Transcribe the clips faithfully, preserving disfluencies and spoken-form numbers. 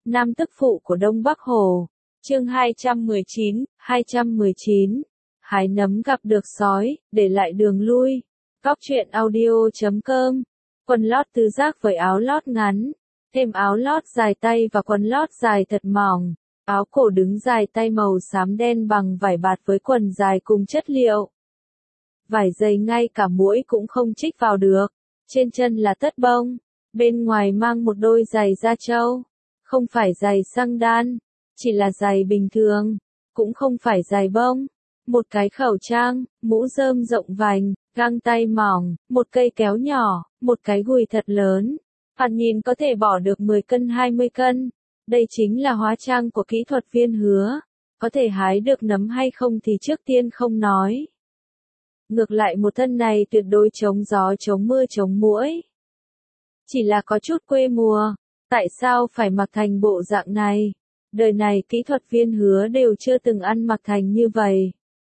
Nam tức phụ của Đông Bắc Hồ. Chương hai trăm mười chín, hai trăm mười chín. Hái nấm gặp được sói, để lại đường lui. Cóc truyện audio chấm com. Quần lót tứ giác với áo lót ngắn, thêm áo lót dài tay và quần lót dài thật mỏng. Áo cổ đứng dài tay màu xám đen bằng vải bạt với quần dài cùng chất liệu. Vải dày ngay cả muỗi cũng không chích vào được. Trên chân là tất bông, bên ngoài mang một đôi giày da trâu. Không phải giày xăng đan, chỉ là giày bình thường, cũng không phải giày bông. Một cái khẩu trang, mũ rơm rộng vành, găng tay mỏng, một cây kéo nhỏ, một cái gùi thật lớn. Thoạt nhìn có thể bỏ được mười cân hai mươi cân. Đây chính là hóa trang của kỹ thuật viên Hứa. Có thể hái được nấm hay không thì trước tiên không nói. Ngược lại một thân này tuyệt đối chống gió chống mưa chống muỗi. Chỉ là có chút quê mùa. Tại sao phải mặc thành bộ dạng này? Đời này kỹ thuật viên Hứa đều chưa từng ăn mặc thành như vậy.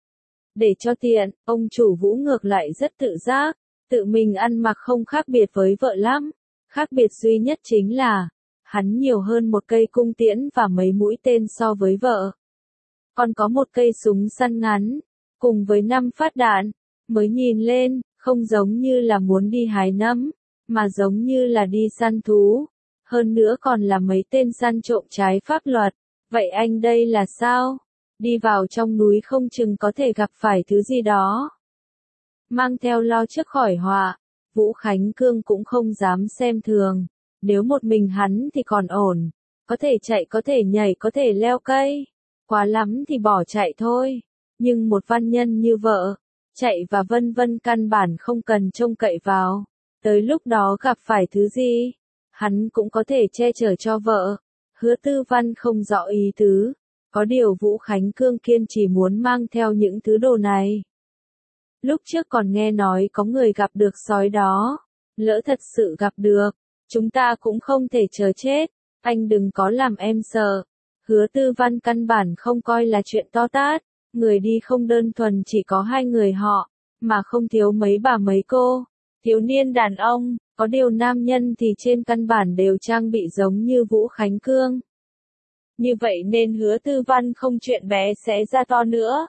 Để cho tiện, ông chủ Vũ ngược lại rất tự giác, tự mình ăn mặc không khác biệt với vợ lắm. Khác biệt duy nhất chính là, hắn nhiều hơn một cây cung tiễn và mấy mũi tên so với vợ. Còn có một cây súng săn ngắn, cùng với năm phát đạn, mới nhìn lên, không giống như là muốn đi hái nấm, mà giống như là đi săn thú. Hơn nữa còn là mấy tên săn trộm trái pháp luật. Vậy anh đây là sao? Đi vào trong núi không chừng có thể gặp phải thứ gì đó. Mang theo lo trước khỏi họa, Vũ Khánh Cương cũng không dám xem thường. Nếu một mình hắn thì còn ổn. Có thể chạy, có thể nhảy, có thể leo cây. Quá lắm thì bỏ chạy thôi. Nhưng một văn nhân như vợ, chạy và vân vân căn bản không cần trông cậy vào. Tới lúc đó gặp phải thứ gì, hắn cũng có thể che chở cho vợ. Hứa Tư Văn không rõ ý tứ. Có điều Vũ Khánh Cương kiên trì muốn mang theo những thứ đồ này. Lúc trước còn nghe nói có người gặp được sói đó. Lỡ thật sự gặp được, chúng ta cũng không thể chờ chết. Anh đừng có làm em sợ. Hứa Tư Văn căn bản không coi là chuyện to tát. Người đi không đơn thuần chỉ có hai người họ, mà không thiếu mấy bà mấy cô. Thiếu niên đàn ông, có điều nam nhân thì trên căn bản đều trang bị giống như Vũ Khánh Cương. Như vậy nên Hứa Tư Văn không chuyện bé sẽ ra to nữa.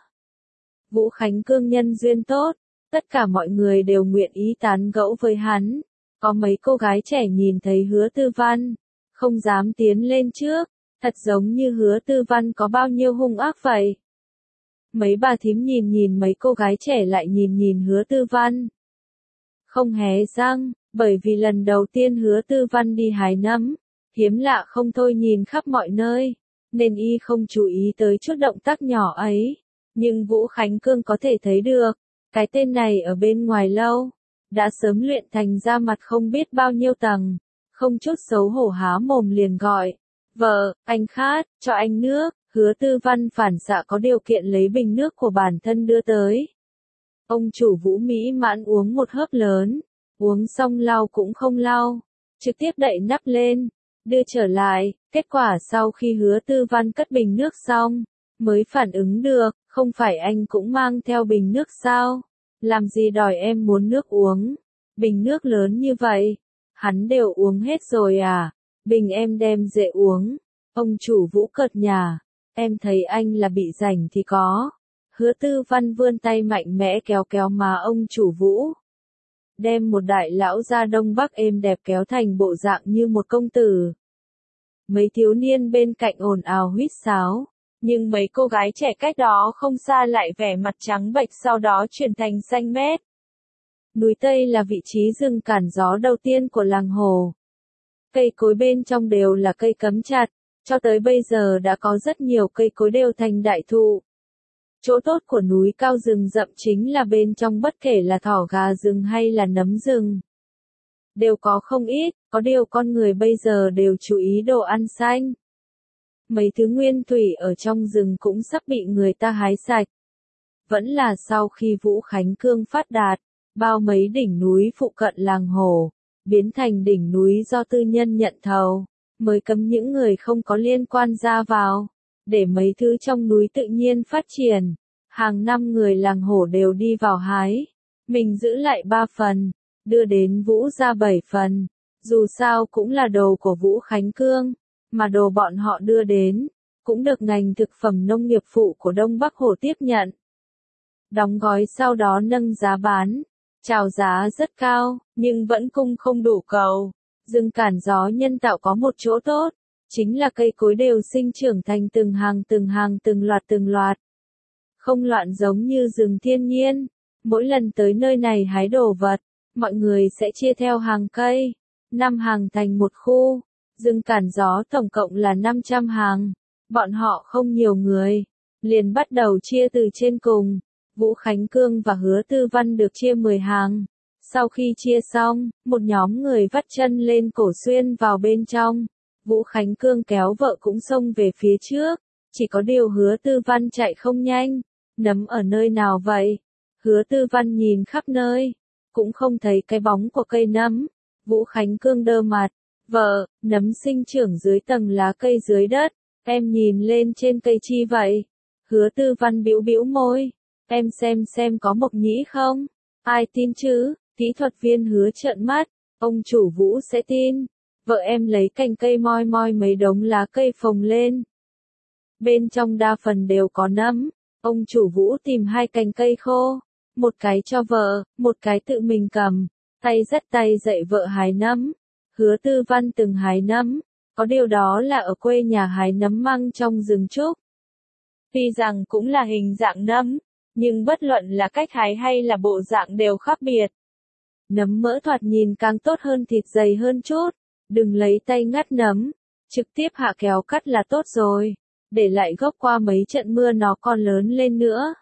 Vũ Khánh Cương nhân duyên tốt, tất cả mọi người đều nguyện ý tán gẫu với hắn. Có mấy cô gái trẻ nhìn thấy Hứa Tư Văn, không dám tiến lên trước, thật giống như Hứa Tư Văn có bao nhiêu hung ác vậy. Mấy bà thím nhìn nhìn mấy cô gái trẻ lại nhìn nhìn Hứa Tư Văn. Không hé răng, bởi vì lần đầu tiên Hứa Tư Văn đi hái nấm, hiếm lạ không thôi nhìn khắp mọi nơi, nên y không chú ý tới chút động tác nhỏ ấy. Nhưng Vũ Khánh Cương có thể thấy được, cái tên này ở bên ngoài lâu, đã sớm luyện thành ra mặt không biết bao nhiêu tầng, không chút xấu hổ há mồm liền gọi. Vợ, anh khát, cho anh nước. Hứa Tư Văn phản xạ có điều kiện lấy bình nước của bản thân đưa tới. Ông chủ Vũ mỹ mãn uống một hớp lớn, uống xong lau cũng không lau, trực tiếp đậy nắp lên, đưa trở lại. Kết quả sau khi Hứa Tư Văn cất bình nước xong, mới phản ứng được, không phải anh cũng mang theo bình nước sao? Làm gì đòi em muốn nước uống? Bình nước lớn như vậy, hắn đều uống hết rồi à? Bình em đem dễ uống. Ông chủ Vũ cợt nhả, em thấy anh là bị rảnh thì có. Hứa Tư Văn vươn tay mạnh mẽ kéo kéo má ông chủ Vũ. Đem một đại lão ra Đông Bắc êm đẹp kéo thành bộ dạng như một công tử. Mấy thiếu niên bên cạnh ồn ào huýt sáo, nhưng mấy cô gái trẻ cách đó không xa lại vẻ mặt trắng bệch sau đó chuyển thành xanh mét. Núi Tây là vị trí rừng cản gió đầu tiên của làng Hồ. Cây cối bên trong đều là cây cấm chặt, cho tới bây giờ đã có rất nhiều cây cối đều thành đại thụ. Chỗ tốt của núi cao rừng rậm chính là bên trong bất kể là thỏ gà rừng hay là nấm rừng, đều có không ít, có điều con người bây giờ đều chú ý đồ ăn xanh. Mấy thứ nguyên thủy ở trong rừng cũng sắp bị người ta hái sạch. Vẫn là sau khi Vũ Khánh Cương phát đạt, bao mấy đỉnh núi phụ cận làng Hồ, biến thành đỉnh núi do tư nhân nhận thầu, mới cấm những người không có liên quan ra vào, để mấy thứ trong núi tự nhiên phát triển. Hàng năm người làng Hồ đều đi vào hái, mình giữ lại ba phần, đưa đến Vũ ra bảy phần, dù sao cũng là đồ của Vũ Khánh Cương, mà đồ bọn họ đưa đến, cũng được ngành thực phẩm nông nghiệp phụ của Đông Bắc Hồ tiếp nhận. Đóng gói sau đó nâng giá bán, chào giá rất cao, nhưng vẫn cung không đủ cầu. Rừng cản gió nhân tạo có một chỗ tốt, chính là cây cối đều sinh trưởng thành từng hàng từng hàng từng loạt từng loạt. Không loạn giống như rừng thiên nhiên, mỗi lần tới nơi này hái đồ vật, mọi người sẽ chia theo hàng cây, năm hàng thành một khu. Rừng cản gió tổng cộng là năm trăm hàng, bọn họ không nhiều người, liền bắt đầu chia từ trên cùng. Vũ Khánh Cương và Hứa Tư Văn được chia mười hàng. Sau khi chia xong, một nhóm người vắt chân lên cổ xuyên vào bên trong. Vũ Khánh Cương kéo vợ cũng xông về phía trước. Chỉ có điều Hứa Tư Văn chạy không nhanh. Nấm ở nơi nào vậy? Hứa Tư Văn nhìn khắp nơi, cũng không thấy cái bóng của cây nấm. Vũ Khánh Cương đơ mặt. Vợ, nấm sinh trưởng dưới tầng lá cây dưới đất. Em nhìn lên trên cây chi vậy? Hứa Tư Văn bĩu bĩu môi. Em xem xem có mộc nhĩ không? Ai tin chứ? Kỹ thuật viên Hứa trợn mắt. Ông chủ Vũ sẽ tin. Vợ em lấy cành cây moi moi mấy đống lá cây phồng lên. Bên trong đa phần đều có nấm. Ông chủ Vũ tìm hai cành cây khô. Một cái cho vợ, một cái tự mình cầm. Tay dắt tay dạy vợ hái nấm. Hứa Tư Văn từng hái nấm. Có điều đó là ở quê nhà hái nấm măng trong rừng trúc. Tuy rằng cũng là hình dạng nấm, nhưng bất luận là cách hái hay là bộ dạng đều khác biệt. Nấm mỡ thoạt nhìn càng tốt hơn thịt dày hơn chút. Đừng lấy tay ngắt nấm, trực tiếp hạ kéo cắt là tốt rồi. Để lại gốc qua mấy trận mưa nó còn lớn lên nữa.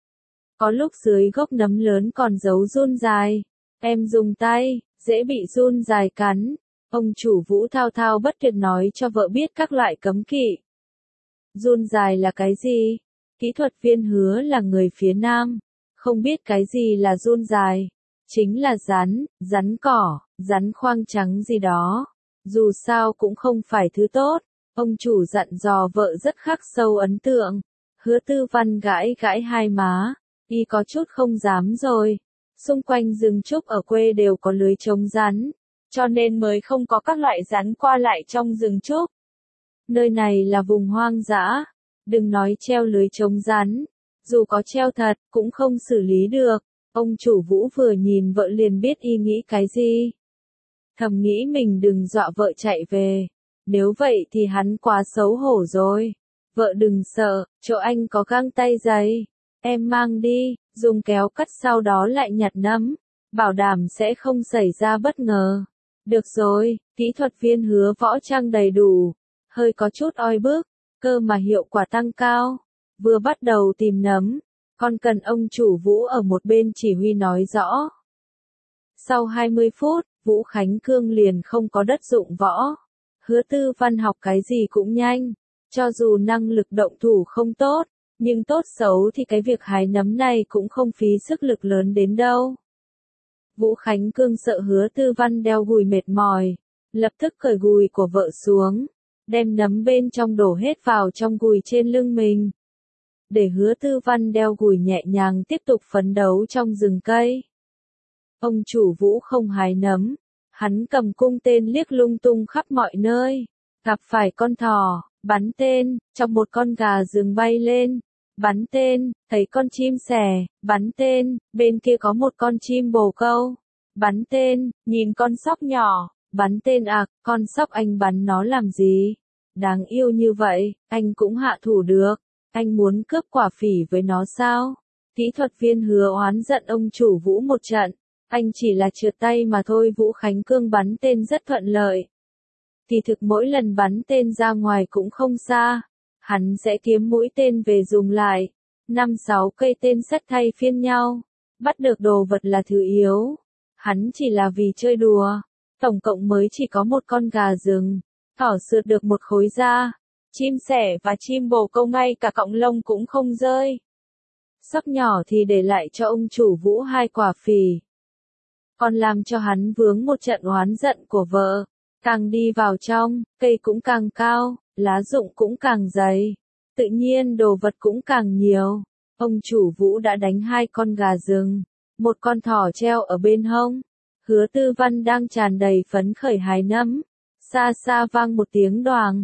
Có lúc dưới gốc nấm lớn còn giấu giun dài. Em dùng tay, dễ bị giun dài cắn. Ông chủ Vũ thao thao bất tuyệt nói cho vợ biết các loại cấm kỵ. Giun dài là cái gì? Kỹ thuật viên Hứa là người phía Nam, không biết cái gì là giun dài. Chính là rắn, rắn cỏ, rắn khoang trắng gì đó. Dù sao cũng không phải thứ tốt. Ông chủ dặn dò vợ rất khắc sâu ấn tượng. Hứa Tư Văn gãi gãi hai má, y có chút không dám rồi. Xung quanh rừng trúc ở quê đều có lưới chống rắn, cho nên mới không có các loại rắn qua lại trong rừng trúc. Nơi này là vùng hoang dã, đừng nói treo lưới chống rắn, dù có treo thật cũng không xử lý được. Ông chủ Vũ vừa nhìn vợ liền biết y nghĩ cái gì. Thầm nghĩ mình đừng dọa vợ chạy về, nếu vậy thì hắn quá xấu hổ rồi. Vợ đừng sợ, chỗ anh có găng tay giày, em mang đi, dùng kéo cắt sau đó lại nhặt nấm, bảo đảm sẽ không xảy ra bất ngờ. Được rồi, kỹ thuật viên Hứa võ trang đầy đủ, hơi có chút oi bức, cơ mà hiệu quả tăng cao. Vừa bắt đầu tìm nấm, còn cần ông chủ Vũ ở một bên chỉ huy nói rõ. Sau hai mươi phút, Vũ Khánh Cương liền không có đất dụng võ. Hứa Tư Văn học cái gì cũng nhanh, cho dù năng lực động thủ không tốt, nhưng tốt xấu thì cái việc hái nấm này cũng không phí sức lực lớn đến đâu. Vũ Khánh Cương sợ Hứa Tư Văn đeo gùi mệt mỏi, lập tức cởi gùi của vợ xuống, đem nấm bên trong đổ hết vào trong gùi trên lưng mình. Để Hứa Tư Văn đeo gùi nhẹ nhàng tiếp tục phấn đấu trong rừng cây. Ông chủ Vũ không hái nấm, hắn cầm cung tên liếc lung tung khắp mọi nơi, gặp phải con thỏ, bắn tên, trong một con gà rừng bay lên, bắn tên, thấy con chim sẻ, bắn tên, bên kia có một con chim bồ câu, bắn tên, nhìn con sóc nhỏ, bắn tên à, con sóc anh bắn nó làm gì? Đáng yêu như vậy, anh cũng hạ thủ được, anh muốn cướp quả phỉ với nó sao? Kỹ thuật viên Hứa oán giận ông chủ Vũ một trận, anh chỉ là trượt tay mà thôi. Vũ Khánh Cương bắn tên rất thuận lợi. Thì thực mỗi lần bắn tên ra ngoài cũng không xa, hắn sẽ kiếm mũi tên về dùng lại. Năm sáu cây tên sắt thay phiên nhau, bắt được đồ vật là thứ yếu. Hắn chỉ là vì chơi đùa, tổng cộng mới chỉ có một con gà rừng, thỏ sượt được một khối da, chim sẻ và chim bồ câu ngay cả cọng lông cũng không rơi. Sóc nhỏ thì để lại cho ông chủ Vũ hai quả phỉ. Còn làm cho hắn vướng một trận oán giận của vợ. Càng đi vào trong, cây cũng càng cao, lá rụng cũng càng dày. Tự nhiên đồ vật cũng càng nhiều. Ông chủ Vũ đã đánh hai con gà rừng, một con thỏ treo ở bên hông. Hứa Tư Văn đang tràn đầy phấn khởi hái nấm. Xa xa vang một tiếng đoàng,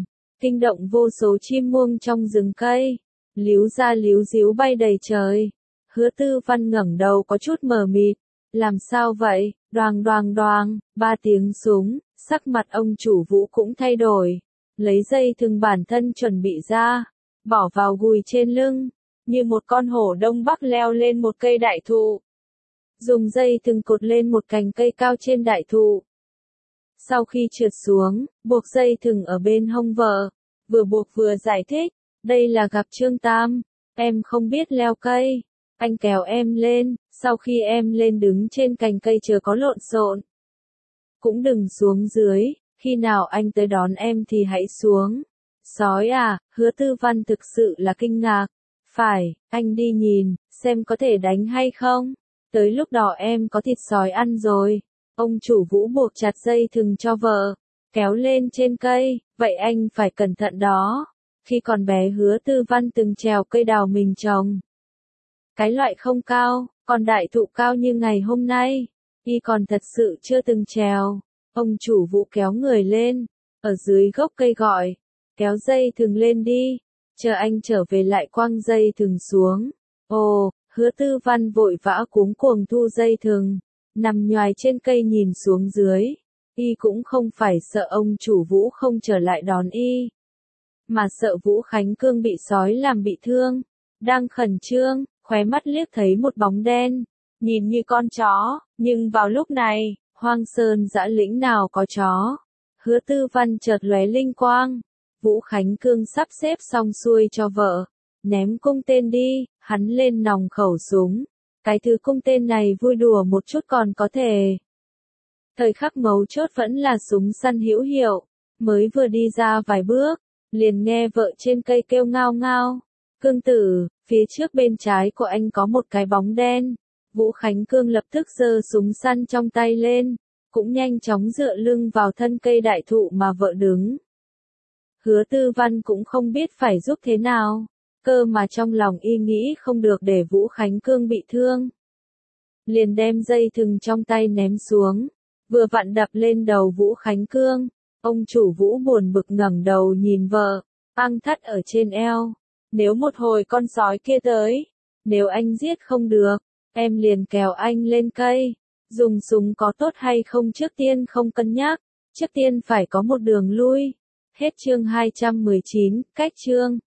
kinh động vô số chim muông trong rừng cây, líu ra líu díu bay đầy trời. Hứa Tư Văn ngẩng đầu có chút mờ mịt, làm sao vậy? Đoàng đoàng đoàng, ba tiếng súng, sắc mặt ông chủ Vũ cũng thay đổi, lấy dây thừng bản thân chuẩn bị ra, bỏ vào gùi trên lưng, như một con hổ đông bắc leo lên một cây đại thụ. Dùng dây thừng cột lên một cành cây cao trên đại thụ. Sau khi trượt xuống, buộc dây thừng ở bên hông vợ, vừa buộc vừa giải thích, đây là gặp Trương Tam, em không biết leo cây, anh kéo em lên, sau khi em lên đứng trên cành cây chờ có lộn xộn. Cũng đừng xuống dưới, khi nào anh tới đón em thì hãy xuống. Sói à, Hứa Tư Văn thực sự là kinh ngạc. Phải, anh đi nhìn, xem có thể đánh hay không. Tới lúc đó em có thịt sói ăn rồi. Ông chủ Vũ buộc chặt dây thừng cho vợ, kéo lên trên cây, vậy anh phải cẩn thận đó. Khi còn bé Hứa Tư Văn từng trèo cây đào mình trồng. Cái loại không cao, còn đại thụ cao như ngày hôm nay, y còn thật sự chưa từng trèo. Ông chủ Vũ kéo người lên, ở dưới gốc cây gọi, kéo dây thừng lên đi, chờ anh trở về lại quăng dây thừng xuống. Ồ, Hứa Tư Văn vội vã cuống cuồng thu dây thừng, nằm nhoài trên cây nhìn xuống dưới. Y cũng không phải sợ ông chủ Vũ không trở lại đón y, mà sợ Vũ Khánh Cương bị sói làm bị thương. Đang khẩn trương, khóe mắt liếc thấy một bóng đen, nhìn như con chó, nhưng vào lúc này, hoang sơn dã lĩnh nào có chó. Hứa Tư Văn chợt lóe linh quang, Vũ Khánh Cương sắp xếp xong xuôi cho vợ, ném cung tên đi, hắn lên nòng khẩu súng. Cái thứ cung tên này vui đùa một chút còn có thể. Thời khắc mấu chốt vẫn là súng săn hữu hiệu, mới vừa đi ra vài bước, liền nghe vợ trên cây kêu ngao ngao. Cương tử, phía trước bên trái của anh có một cái bóng đen. Vũ Khánh Cương lập tức giơ súng săn trong tay lên, cũng nhanh chóng dựa lưng vào thân cây đại thụ mà vợ đứng. Hứa Tư Văn cũng không biết phải giúp thế nào, cơ mà trong lòng y nghĩ không được để Vũ Khánh Cương bị thương. Liền đem dây thừng trong tay ném xuống, vừa vặn đập lên đầu Vũ Khánh Cương. Ông chủ Vũ buồn bực ngẩng đầu nhìn vợ, băng thắt ở trên eo. Nếu một hồi con sói kia tới, nếu anh giết không được, em liền kéo anh lên cây. Dùng súng có tốt hay không trước tiên không cân nhắc, trước tiên phải có một đường lui. Hết chương hai trăm mười chín, cách chương.